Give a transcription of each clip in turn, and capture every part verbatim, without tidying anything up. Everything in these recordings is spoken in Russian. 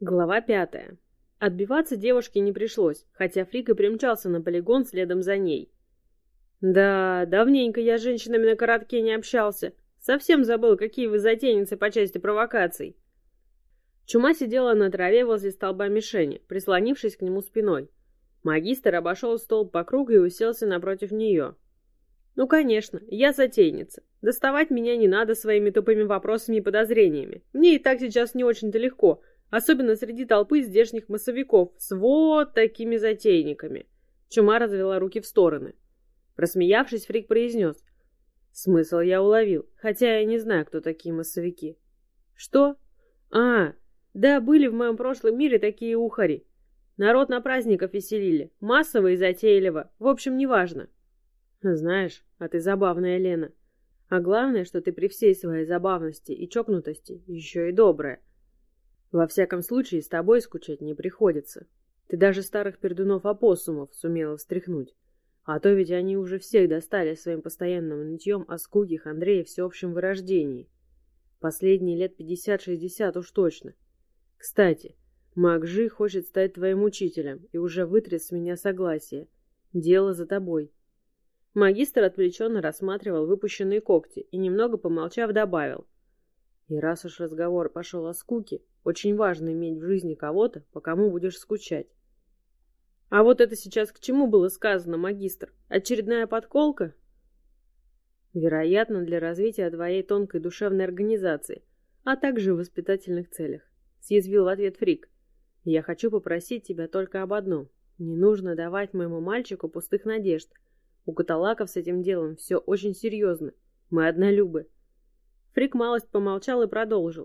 Глава пятая. Отбиваться девушке не пришлось, хотя Фрик и примчался на полигон следом за ней. Да, давненько я с женщинами на коротке не общался. Совсем забыл, какие вы затейницы по части провокаций. Чума сидела на траве возле столба мишени, прислонившись к нему спиной. Магистр обошел столб по кругу и уселся напротив нее. Ну, конечно, я затейница. Доставать меня не надо своими тупыми вопросами и подозрениями. Мне и так сейчас не очень-то легко, особенно среди толпы здешних массовиков с вот такими затейниками. Чума развела руки в стороны. Просмеявшись, Фрик произнес. Смысл я уловил, хотя я не знаю, кто такие массовики. Что? А, да, были в моем прошлом мире такие ухари. Народ на праздниках веселили, массово и затейливо, в общем, неважно. Знаешь, а ты забавная, Лена. А главное, что ты при всей своей забавности и чокнутости еще и добрая. Во всяком случае, с тобой скучать не приходится. Ты даже старых пердунов-опоссумов сумела встряхнуть. А то ведь они уже всех достали своим постоянным нытьем о скуке хандре и всеобщем вырождении. Последние лет пятьдесят-шестьдесят уж точно. Кстати, маг Жи хочет стать твоим учителем и уже вытряс с меня согласие. Дело за тобой. Магистр отвлеченно рассматривал выпущенные когти и, немного помолчав, добавил. И раз уж разговор пошел о скуке, очень важно иметь в жизни кого-то, по кому будешь скучать. А вот это сейчас к чему было сказано, магистр? Очередная подколка? Вероятно, для развития твоей тонкой душевной организации, а также в воспитательных целях. Съязвил в ответ Фрик. Я хочу попросить тебя только об одном. Не нужно давать моему мальчику пустых надежд. У каталаков с этим делом все очень серьезно. Мы однолюбы. Фрик малость помолчал и продолжил.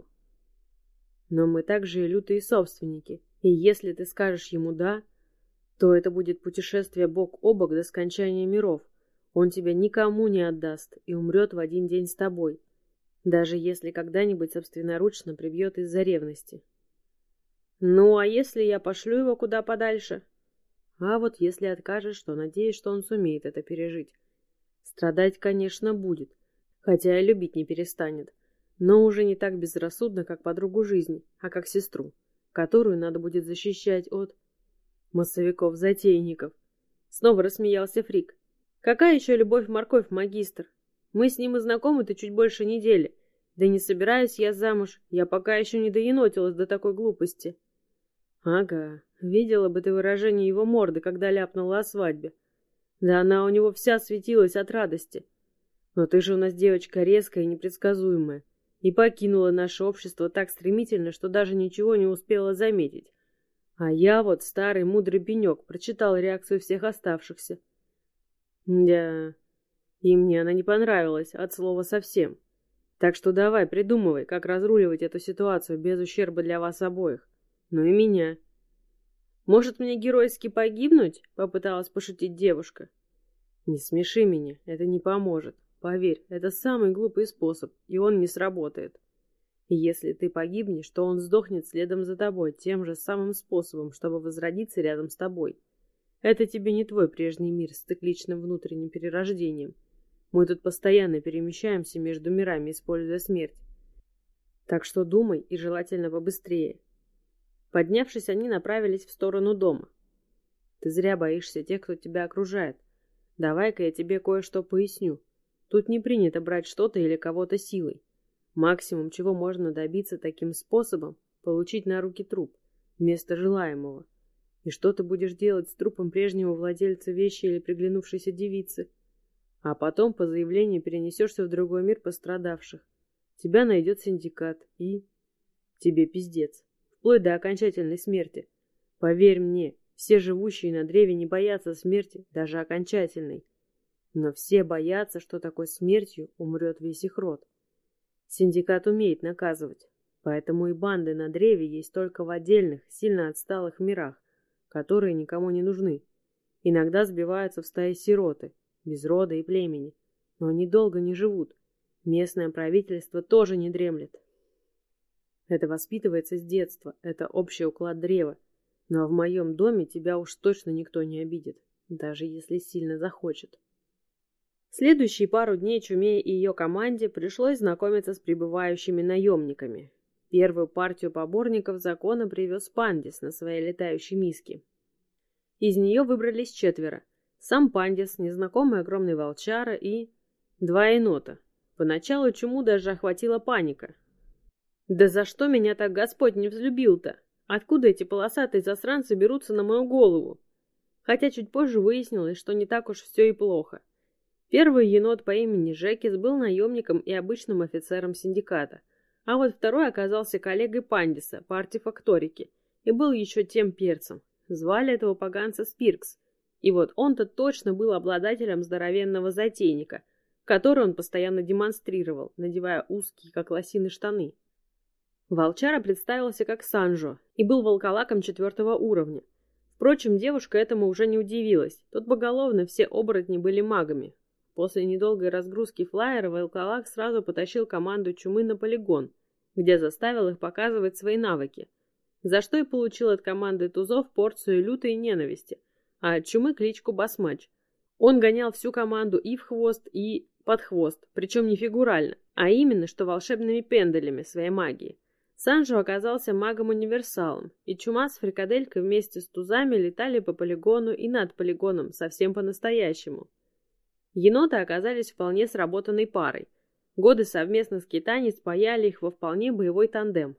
Но мы также и лютые собственники. И если ты скажешь ему «да», то это будет путешествие бок о бок до скончания миров. Он тебя никому не отдаст и умрет в один день с тобой, даже если когда-нибудь собственноручно прибьет из-за ревности. Ну, а если я пошлю его куда подальше? А вот если откажешь, то надеюсь, что он сумеет это пережить. Страдать, конечно, будет, хотя и любить не перестанет, но уже не так безрассудно, как подругу жизни, а как сестру, которую надо будет защищать от... массовиков-затейников. Снова рассмеялся Фрик. Какая еще любовь-морковь, магистр? Мы с ним и знакомы-то чуть больше недели. Да не собираюсь я замуж, я пока еще не доенотилась до такой глупости. Ага, видела бы ты выражение его морды, когда ляпнула о свадьбе. Да она у него вся светилась от радости. Но ты же у нас девочка резкая и непредсказуемая, и покинула наше общество так стремительно, что даже ничего не успела заметить. А я вот, старый мудрый пенек, прочитал реакцию всех оставшихся. Да, и мне она не понравилась, от слова совсем. Так что давай, придумывай, как разруливать эту ситуацию без ущерба для вас обоих. Ну и меня. Может, мне геройски погибнуть? Попыталась пошутить девушка. Не смеши меня, это не поможет. Поверь, это самый глупый способ, и он не сработает. И если ты погибнешь, то он сдохнет следом за тобой тем же самым способом, чтобы возродиться рядом с тобой. Это тебе не твой прежний мир с цикличным внутренним перерождением. Мы тут постоянно перемещаемся между мирами, используя смерть. Так что думай, и желательно побыстрее. Поднявшись, они направились в сторону дома. Ты зря боишься тех, кто тебя окружает. Давай-ка я тебе кое-что поясню. Тут не принято брать что-то или кого-то силой. Максимум, чего можно добиться таким способом, получить на руки труп вместо желаемого. И что ты будешь делать с трупом прежнего владельца вещи или приглянувшейся девицы? А потом по заявлению перенесешься в другой мир пострадавших. Тебя найдет синдикат и... тебе пиздец. Вплоть до окончательной смерти. Поверь мне, все живущие на древе не боятся смерти, даже окончательной. Но все боятся, что такой смертью умрет весь их род. Синдикат умеет наказывать, поэтому и банды на древе есть только в отдельных, сильно отсталых мирах, которые никому не нужны. Иногда сбиваются в стаи сироты, без рода и племени, но они долго не живут. Местное правительство тоже не дремлет. Это воспитывается с детства, это общий уклад древа. Но в моем доме тебя уж точно никто не обидит, даже если сильно захочет. Следующие пару дней Чуме и ее команде пришлось знакомиться с прибывающими наемниками. Первую партию поборников закона привез Пандис на своей летающей миске. Из нее выбрались четверо. Сам Пандис, незнакомый огромный волчара и... два енота. Поначалу чуму даже охватила паника. Да за что меня так Господь не взлюбил-то? Откуда эти полосатые засранцы берутся на мою голову? Хотя чуть позже выяснилось, что не так уж все и плохо. Первый енот по имени Жекис был наемником и обычным офицером синдиката, а вот второй оказался коллегой Пандиса по артефакторике и был еще тем перцем. Звали этого поганца Спиркс, и вот он-то точно был обладателем здоровенного затейника, который он постоянно демонстрировал, надевая узкие, как лосины, штаны. Волчара представился как Санжо и был волколаком четвертого уровня. Впрочем, девушка этому уже не удивилась, тут поголовно все оборотни были магами. После недолгой разгрузки флайера волколак сразу потащил команду чумы на полигон, где заставил их показывать свои навыки, за что и получил от команды тузов порцию лютой ненависти, а от чумы кличку Басмач. Он гонял всю команду и в хвост, и под хвост, причем не фигурально, а именно что волшебными пендалями своей магии. Санжо оказался магом-универсалом, и чума с фрикаделькой вместе с тузами летали по полигону и над полигоном совсем по-настоящему. Еноты оказались вполне сработанной парой. Годы совместных скитаний спаяли их во вполне боевой тандем.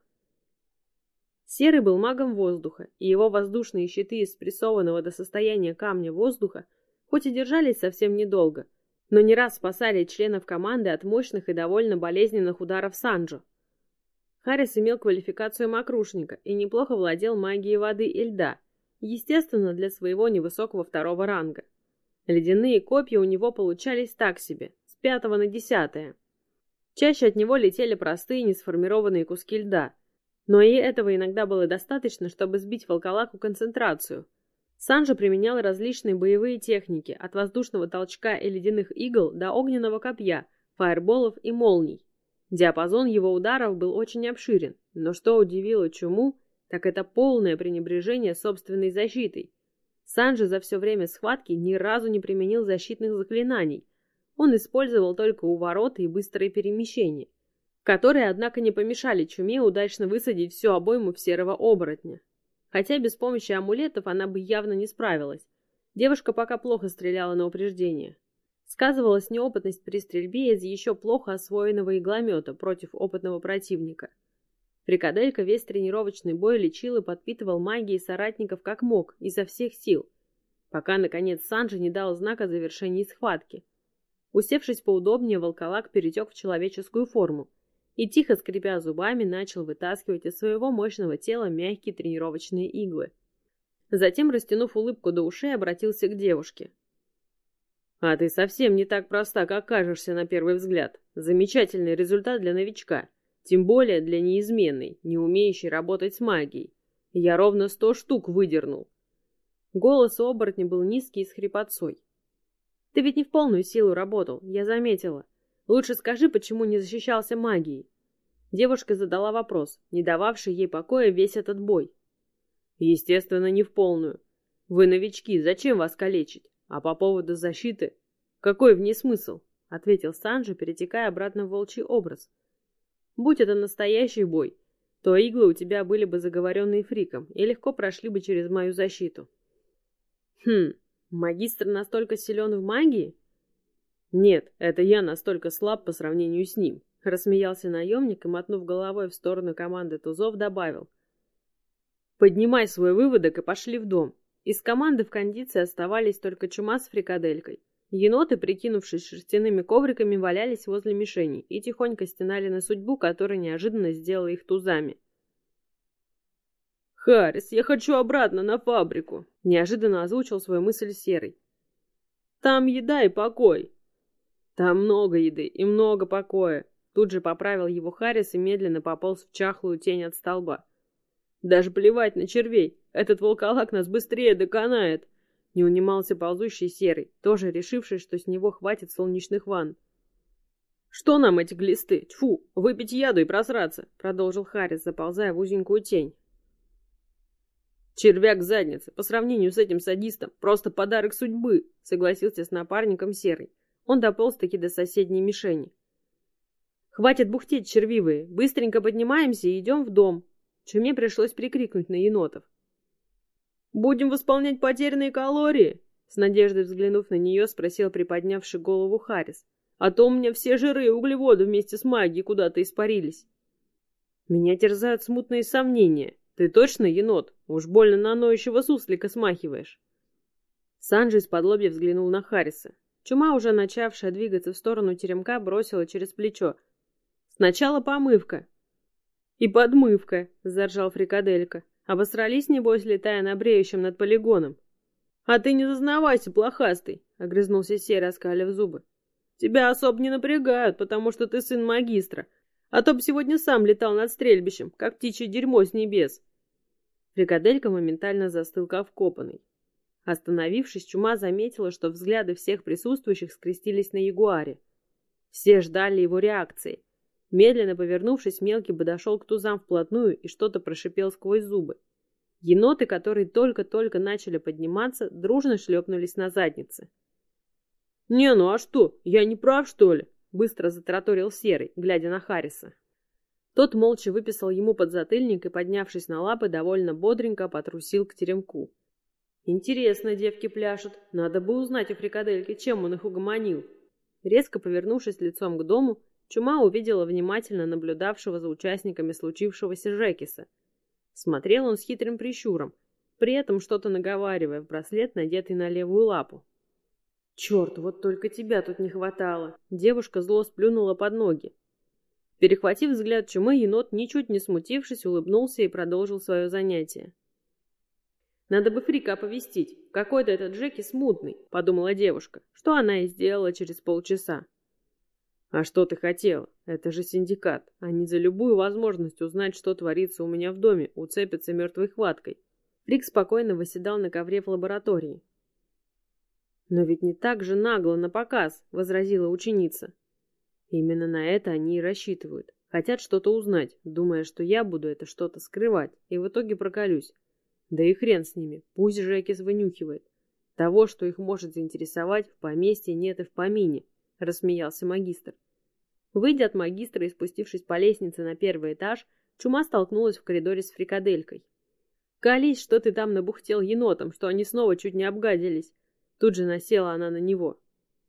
Серый был магом воздуха, и его воздушные щиты из спрессованного до состояния камня воздуха хоть и держались совсем недолго, но не раз спасали членов команды от мощных и довольно болезненных ударов Санжо. Харрис имел квалификацию мокрушника и неплохо владел магией воды и льда, естественно, для своего невысокого второго ранга. Ледяные копья у него получались так себе, с пятого на десятое. Чаще от него летели простые несформированные куски льда, но и этого иногда было достаточно, чтобы сбить волколаку концентрацию. Санжо применял различные боевые техники, от воздушного толчка и ледяных игл до огненного копья, фаерболов и молний. Диапазон его ударов был очень обширен, но что удивило чуму, так это полное пренебрежение собственной защитой. Санжо за все время схватки ни разу не применил защитных заклинаний. Он использовал только увороты и быстрые перемещения, которые, однако, не помешали чуме удачно высадить всю обойму в серого оборотня. Хотя без помощи амулетов она бы явно не справилась. Девушка пока плохо стреляла на упреждение. Сказывалась неопытность при стрельбе из еще плохо освоенного игломета против опытного противника. Фрикаделька весь тренировочный бой лечил и подпитывал магией соратников как мог, изо всех сил, пока, наконец, Санжо не дал знак о завершении схватки. Усевшись поудобнее, волколак перетек в человеческую форму и, тихо скрипя зубами, начал вытаскивать из своего мощного тела мягкие тренировочные иглы. Затем, растянув улыбку до ушей, обратился к девушке. «А ты совсем не так проста, как кажешься на первый взгляд. Замечательный результат для новичка, тем более для неизменной, не умеющей работать с магией. Я ровно сто штук выдернул». Голос у оборотня был низкий и с хрипотцой. «Ты ведь не в полную силу работал, я заметила. Лучше скажи, почему не защищался магией?» Девушка задала вопрос, не дававший ей покоя весь этот бой. «Естественно, не в полную. Вы новички, зачем вас калечить? А по поводу защиты, какой в ней смысл?» — ответил Санжо, перетекая обратно в волчий образ. «Будь это настоящий бой, то иглы у тебя были бы заговоренные фриком и легко прошли бы через мою защиту». «Хм, магистр настолько силен в магии?» «Нет, это я настолько слаб по сравнению с ним», — рассмеялся наемник и, мотнув головой в сторону команды тузов, добавил. «Поднимай свой выводок и пошли в дом». Из команды в кондиции оставались только чума с фрикаделькой. Еноты, прикинувшись шерстяными ковриками, валялись возле мишени и тихонько стенали на судьбу, которая неожиданно сделала их тузами. «Харрис, я хочу обратно на фабрику», — неожиданно озвучил свою мысль Серый. «Там еда и покой». «Там много еды и много покоя», — тут же поправил его Харрис и медленно пополз в чахлую тень от столба. «Даже плевать на червей, этот волколак нас быстрее доконает», — не унимался ползущий Серый, тоже решивший, что с него хватит солнечных ванн. «Что нам эти глисты? Тьфу, выпить яду и просраться», — продолжил Харрис, заползая в узенькую тень. «Червяк задницы, по сравнению с этим садистом, просто подарок судьбы», — согласился с напарником Серый. Он дополз-таки до соседней мишени. Хватит бухтеть, червивые, быстренько поднимаемся и идем в дом. Чуме пришлось прикрикнуть на енотов. «Будем восполнять потерянные калории?» С надеждой взглянув на нее, спросил приподнявший голову Харрис. «А то у меня все жиры и углеводы вместе с магией куда-то испарились». «Меня терзают смутные сомнения. Ты точно енот? Уж больно на ноющего суслика смахиваешь». Санджи из-подлобья взглянул на Харриса. Чума, уже начавшая двигаться в сторону теремка, бросила через плечо. «Сначала помывка». «И подмывка», — заржал Фрикаделька. «Обосрались, небось, летая на бреющем над полигоном». «А ты не зазнавайся, блохастый», — огрызнулся Серый, оскалив зубы. «Тебя особо не напрягают, потому что ты сын магистра, а то б сегодня сам летал над стрельбищем, как птичье дерьмо с небес». Фрикаделька моментально застыл, как вкопанный. Остановившись, Чума заметила, что взгляды всех присутствующих скрестились на ягуаре. Все ждали его реакции. Медленно повернувшись, мелкий подошел к тузам вплотную и что-то прошипел сквозь зубы. Еноты, которые только-только начали подниматься, дружно шлепнулись на задницы. «Не, ну а что, я не прав, что ли?» — быстро затараторил Серый, глядя на Харриса. Тот молча выписал ему подзатыльник и, поднявшись на лапы, довольно бодренько потрусил к теремку. «Интересно, девки пляшут. Надо бы узнать у Фрикадельки, чем он их угомонил». Резко повернувшись лицом к дому, Чума увидела внимательно наблюдавшего за участниками случившегося Жекиса. Смотрел он с хитрым прищуром, при этом что-то наговаривая в браслет, надетый на левую лапу. «Черт, вот только тебя тут не хватало!» Девушка зло сплюнула под ноги. Перехватив взгляд Чумы, енот, ничуть не смутившись, улыбнулся и продолжил свое занятие. «Надо бы Фрика оповестить. Какой-то этот Джеки смутный», — подумала девушка, что она и сделала через полчаса. «А что ты хотела? Это же синдикат. Они за любую возможность узнать, что творится у меня в доме, уцепятся мертвой хваткой». Фрик спокойно восседал на ковре в лаборатории. «Но ведь не так же нагло на показ», — возразила ученица. «Именно на это они и рассчитывают. Хотят что-то узнать, думая, что я буду это что-то скрывать, и в итоге проколюсь. Да и хрен с ними, пусть Жекис вынюхивает. Того, что их может заинтересовать, в поместье нет и в помине», — рассмеялся магистр. Выйдя от магистра и спустившись по лестнице на первый этаж, Чума столкнулась в коридоре с Фрикаделькой. «Колись, что ты там набухтел енотом, что они снова чуть не обгадились». Тут же насела она на него.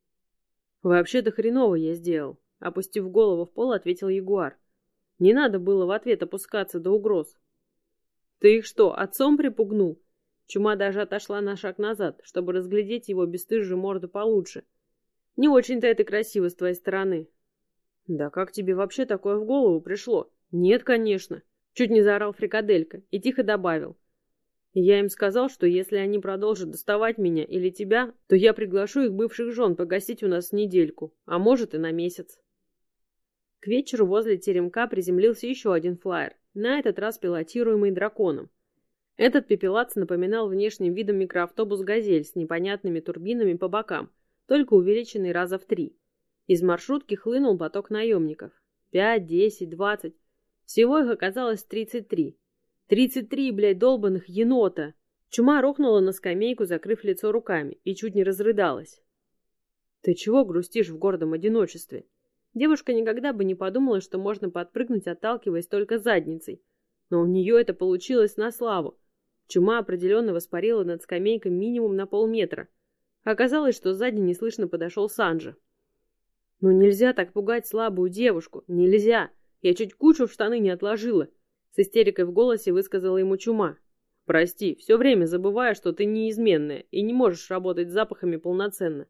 «Вообще-то хреново я сделал», — опустив голову в пол, ответил ягуар. «Не надо было в ответ опускаться до угроз». «Ты их что, отцом припугнул?» Чума даже отошла на шаг назад, чтобы разглядеть его бесстыжую морду получше. «Не очень-то это красиво с твоей стороны». «Да как тебе вообще такое в голову пришло?» «Нет, конечно», — чуть не заорал Фрикаделька и тихо добавил. «Я им сказал, что если они продолжат доставать меня или тебя, то я приглашу их бывших жен погостить у нас недельку, а может и на месяц». К вечеру возле теремка приземлился еще один флайер, на этот раз пилотируемый драконом. Этот пепелац напоминал внешним видом микроавтобус «Газель» с непонятными турбинами по бокам, только увеличенный раза в три. Из маршрутки хлынул поток наемников. Пять, десять, двадцать. Всего их оказалось тридцать три. Тридцать три, блядь, долбаных енота! Чума рухнула на скамейку, закрыв лицо руками, и чуть не разрыдалась. «Ты чего грустишь в гордом одиночестве?» Девушка никогда бы не подумала, что можно подпрыгнуть, отталкиваясь только задницей. Но у нее это получилось на славу. Чума определенно воспарила над скамейкой минимум на полметра. Оказалось, что сзади неслышно подошел Санджи. «Ну нельзя так пугать слабую девушку, нельзя! Я чуть кучу в штаны не отложила!» С истерикой в голосе высказала ему Чума. «Прости, все время забываю, что ты неизменная и не можешь работать с запахами полноценно.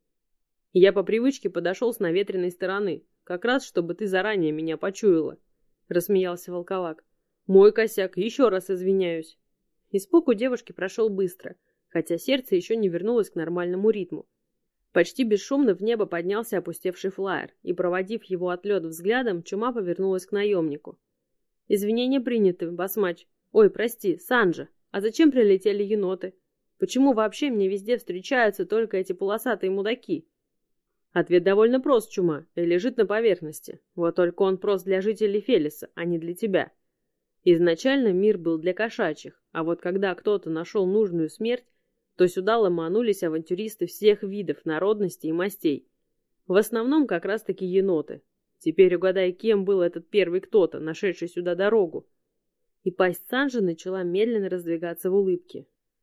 Я по привычке подошел с наветренной стороны, как раз, чтобы ты заранее меня почуяла», — рассмеялся волковак. «Мой косяк, еще раз извиняюсь». Испуг у девушки прошел быстро, хотя сердце еще не вернулось к нормальному ритму. Почти бесшумно в небо поднялся опустевший флайер, и, проводив его отлет взглядом, Чума повернулась к наемнику. «Извинения приняты, басмач. Ой, прости, Санджа. А зачем прилетели еноты? Почему вообще мне везде встречаются только эти полосатые мудаки?» Ответ довольно прост, Чума, и лежит на поверхности. Вот только он прост для жителей Фелиса, а не для тебя. Изначально мир был для кошачьих, а вот когда кто-то нашел нужную смерть, то сюда ломанулись авантюристы всех видов, народностей и мастей. В основном как раз-таки еноты. Теперь угадай, кем был этот первый кто-то, нашедший сюда дорогу. И пасть Санджи начала медленно раздвигаться в улыбке.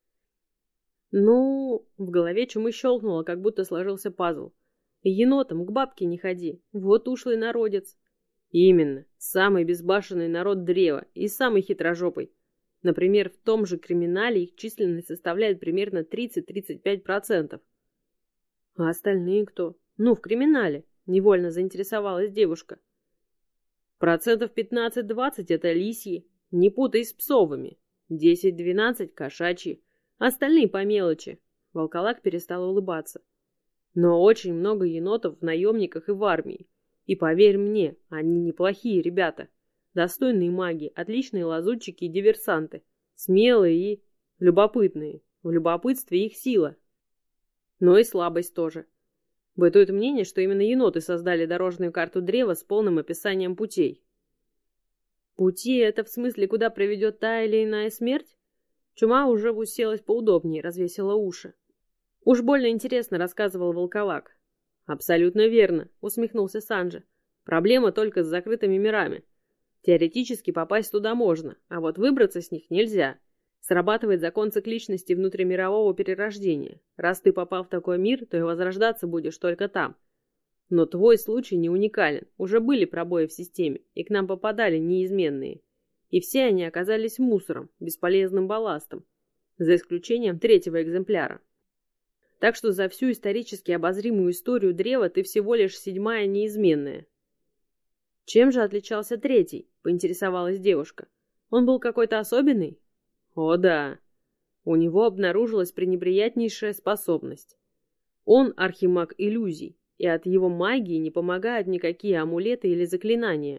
Ну, в голове Чумы щелкнуло, как будто сложился пазл. Енотом к бабке не ходи, вот ушлый народец. Именно, самый безбашенный народ древа и самый хитрожопый. Например, в том же криминале их численность составляет примерно тридцать-тридцать пять процентов. А остальные кто? Ну, в криминале, невольно заинтересовалась девушка. Процентов пятнадцать-двадцать это лисьи, не путай с псовыми. десять-двенадцать кошачьи, остальные по мелочи. Волколак перестал улыбаться. Но очень много енотов в наемниках и в армии. И поверь мне, они неплохие ребята. Достойные маги, отличные лазутчики и диверсанты. Смелые и любопытные. В любопытстве их сила. Но и слабость тоже. Бытует мнение, что именно еноты создали дорожную карту древа с полным описанием путей. Пути — это в смысле, куда приведет та или иная смерть? Чума уже уселась поудобнее, развесила уши. Уж больно интересно рассказывал волколак. Абсолютно верно, усмехнулся Санджи. Проблема только с закрытыми мирами. Теоретически попасть туда можно, а вот выбраться с них нельзя. Срабатывает закон цикличности внутримирового перерождения. Раз ты попал в такой мир, то и возрождаться будешь только там. Но твой случай не уникален. Уже были пробои в системе, и к нам попадали неизменные. И все они оказались мусором, бесполезным балластом. За исключением третьего экземпляра. Так что за всю исторически обозримую историю древа ты всего лишь седьмая неизменная. Чем же отличался третий? Поинтересовалась девушка. Он был какой-то особенный? О да. У него обнаружилась пренеприятнейшая способность. Он архимаг иллюзий, и от его магии не помогают никакие амулеты или заклинания.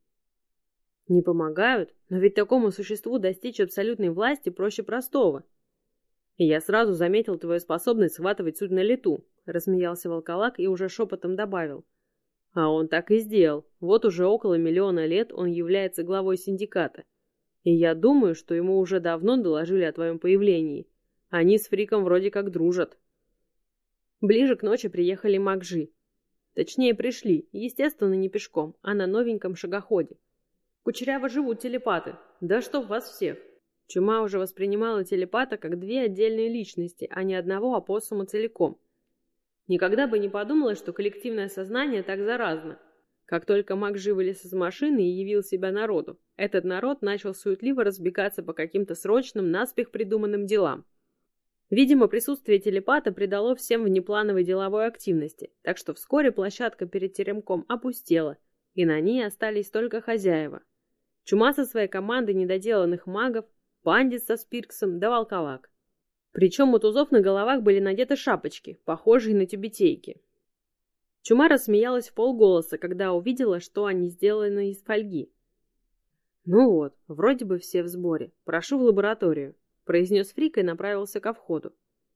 Не помогают? Но ведь такому существу достичь абсолютной власти проще простого. И я сразу заметил твою способность схватывать суть на лету, рассмеялся волколак и уже шепотом добавил. А он так и сделал. Вот уже около миллиона лет он является главой синдиката. И я думаю, что ему уже давно доложили о твоем появлении. Они с Фриком вроде как дружат. Ближе к ночи приехали Макжи. Точнее, пришли, естественно, не пешком, а на новеньком шагоходе. Кучеряво живут телепаты. Да чтоб вас всех. Чума уже воспринимала телепата как две отдельные личности, а не одного опоссума целиком. Никогда бы не подумала, что коллективное сознание так заразно. Как только Макжи вылез из машины и явил себя народу, этот народ начал суетливо разбегаться по каким-то срочным, наспех придуманным делам. Видимо, присутствие телепата придало всем внеплановой деловой активности, так что вскоре площадка перед теремком опустела, и на ней остались только хозяева. Чума со своей командой недоделанных магов, Пандит со Спирксом да волколак. Причем у тузов на головах были надеты шапочки, похожие на тюбетейки. Чума рассмеялась вполголоса, когда увидела, что они сделаны из фольги. «Ну вот, вроде бы все в сборе. Прошу в лабораторию», — произнес Фрик и направился ко входу.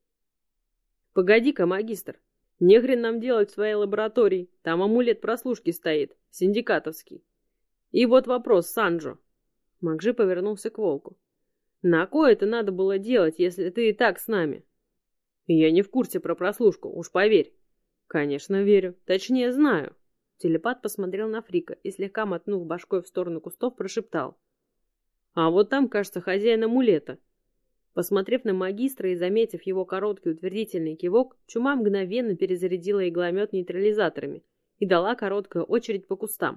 «Погоди-ка, магистр, нехрен нам делать в своей лаборатории. Там амулет прослушки стоит, синдикатовский. И вот вопрос, Санджо». Макжи повернулся к волку. «На кое это надо было делать, если ты и так с нами?» «Я не в курсе про прослушку, уж поверь». «Конечно, верю. Точнее, знаю». Телепат посмотрел на Фрика и, слегка мотнув башкой в сторону кустов, прошептал. «А вот там, кажется, хозяин амулета». Посмотрев на магистра и заметив его короткий утвердительный кивок, Чума мгновенно перезарядила игломет нейтрализаторами и дала короткую очередь по кустам.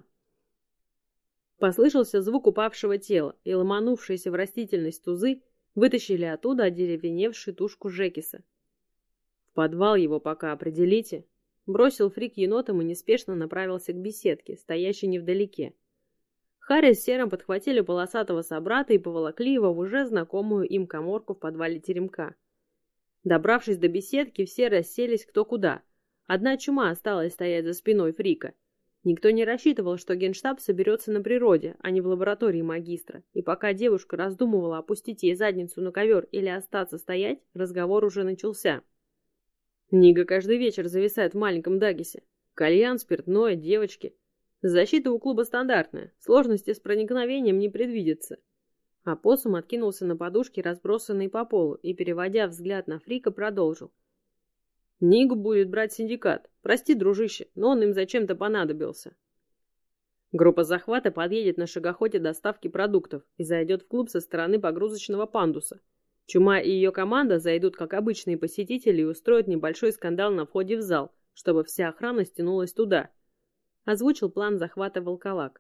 Послышался звук упавшего тела, и ломанувшиеся в растительность тузы вытащили оттуда одеревеневшую тушку Жекиса. «В подвал его пока определите», — бросил Фрик енотом и неспешно направился к беседке, стоящей невдалеке. Харри с Серым подхватили полосатого собрата и поволокли его в уже знакомую им каморку в подвале теремка. Добравшись до беседки, все расселись кто куда. Одна Чума осталась стоять за спиной Фрика. Никто не рассчитывал, что генштаб соберется на природе, а не в лаборатории магистра, и пока девушка раздумывала, опустить ей задницу на ковер или остаться стоять, разговор уже начался. Нига каждый вечер зависает в маленьком Даггисе. Кальян, спиртное, девочки. Защита у клуба стандартная, сложности с проникновением не предвидится. Опоссум откинулся на подушки, разбросанные по полу, и, переводя взгляд на Фрика, продолжил. Нигу будет брать синдикат. Прости, дружище, но он им зачем-то понадобился. Группа захвата подъедет на шагоходе доставки продуктов и зайдет в клуб со стороны погрузочного пандуса. Чума и ее команда зайдут как обычные посетители и устроят небольшой скандал на входе в зал, чтобы вся охрана стянулась туда. Озвучил план захвата волколак.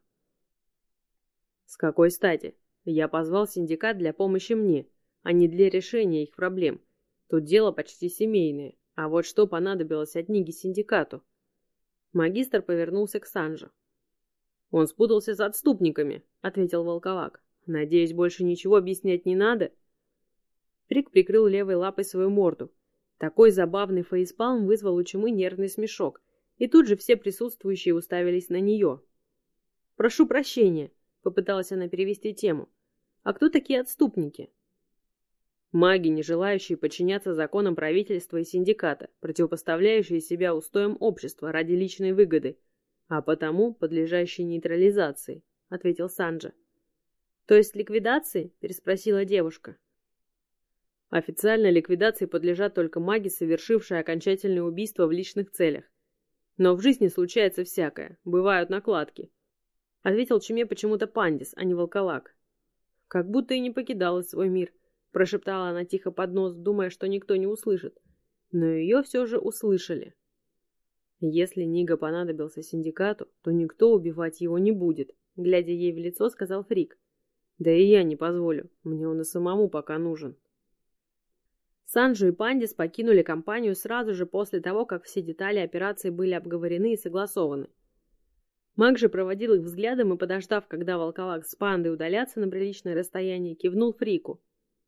С какой стати? Я позвал синдикат для помощи мне, а не для решения их проблем. Тут дело почти семейное. А вот что понадобилось от Ниги синдикату? Магистр повернулся к Санже. «Он спутался с отступниками», — ответил волколак. «Надеюсь, больше ничего объяснять не надо?» Фрик прикрыл левой лапой свою морду. Такой забавный фейспалм вызвал у Чумы нервный смешок, и тут же все присутствующие уставились на нее. «Прошу прощения», — попыталась она перевести тему. «А кто такие отступники?» Маги, не желающие подчиняться законам правительства и синдиката, противопоставляющие себя устоям общества ради личной выгоды, а потому подлежащие нейтрализации, — ответил Санджа. — То есть ликвидации? — переспросила девушка. Официально ликвидации подлежат только маги, совершившие окончательное убийство в личных целях. Но в жизни случается всякое, бывают накладки, — ответил Чуме почему-то Пандис, а не волколак. Как будто и не покидала свой мир, — прошептала она тихо под нос, думая, что никто не услышит. Но ее все же услышали. Если Нига понадобился синдикату, то никто убивать его не будет, — глядя ей в лицо, сказал Фрик. Да и я не позволю, мне он и самому пока нужен. Санджу и Пандис покинули компанию сразу же после того, как все детали операции были обговорены и согласованы. Маг же проводил их взглядом и, подождав, когда волколак с Пандой удалятся на приличное расстояние, кивнул Фрику.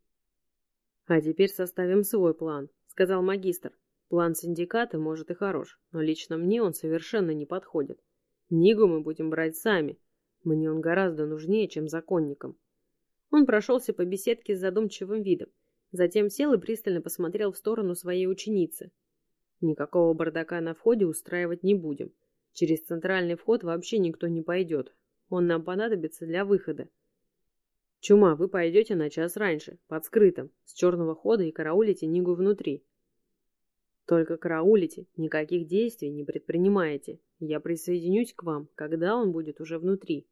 «А теперь составим свой план», — сказал магистр. «План синдиката, может, и хорош, но лично мне он совершенно не подходит. Нигу мы будем брать сами. Мне он гораздо нужнее, чем законникам». Он прошелся по беседке с задумчивым видом, затем сел и пристально посмотрел в сторону своей ученицы. «Никакого бардака на входе устраивать не будем. Через центральный вход вообще никто не пойдет. Он нам понадобится для выхода. Чума, вы пойдете на час раньше, под скрытым, с черного хода и караулите Нигу внутри. Только караулите, никаких действий не предпринимаете. Я присоединюсь к вам, когда он будет уже внутри».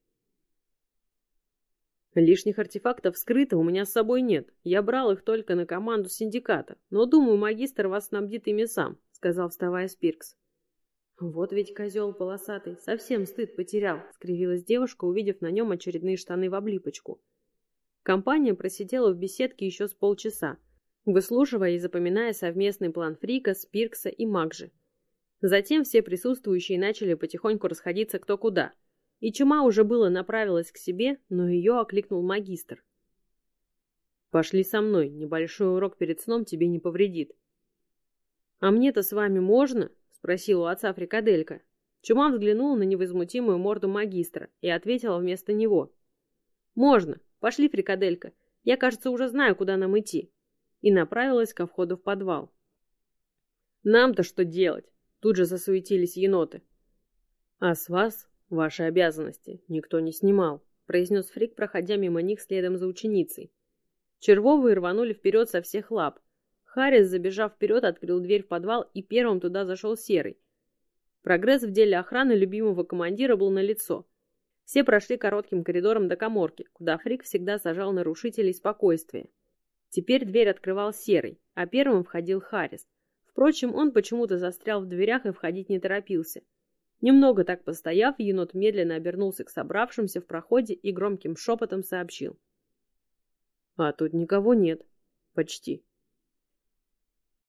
«Лишних артефактов скрыто у меня с собой нет. Я брал их только на команду синдиката, но, думаю, магистр вас снабдит ими сам», — сказал, вставая Спиркс. «Вот ведь козел полосатый, совсем стыд потерял», — скривилась девушка, увидев на нем очередные штаны в облипочку. Компания просидела в беседке еще с полчаса, выслушивая и запоминая совместный план Фрика, Спиркса и Макжи. Затем все присутствующие начали потихоньку расходиться кто куда, и Чума уже было направилась к себе, но ее окликнул магистр. «Пошли со мной, небольшой урок перед сном тебе не повредит». «А мне-то с вами можно?» — спросил у отца Фрикаделька. Чума взглянула на невозмутимую морду магистра и ответила вместо него. «Можно. Пошли, Фрикаделька. Я, кажется, уже знаю, куда нам идти». И направилась ко входу в подвал. «Нам-то что делать?» Тут же засуетились еноты. «А с вас ваши обязанности никто не снимал», произнес Фрик, проходя мимо них следом за ученицей. Червовые рванули вперед со всех лап. Харрис, забежав вперед, открыл дверь в подвал, и первым туда зашел Серый. Прогресс в деле охраны любимого командира был налицо. Все прошли коротким коридором до каморки, куда Фрик всегда сажал нарушителей спокойствия. Теперь дверь открывал Серый, а первым входил Харрис. Впрочем, он почему-то застрял в дверях и входить не торопился. Немного так постояв, енот медленно обернулся к собравшимся в проходе и громким шепотом сообщил. «А тут никого нет. Почти».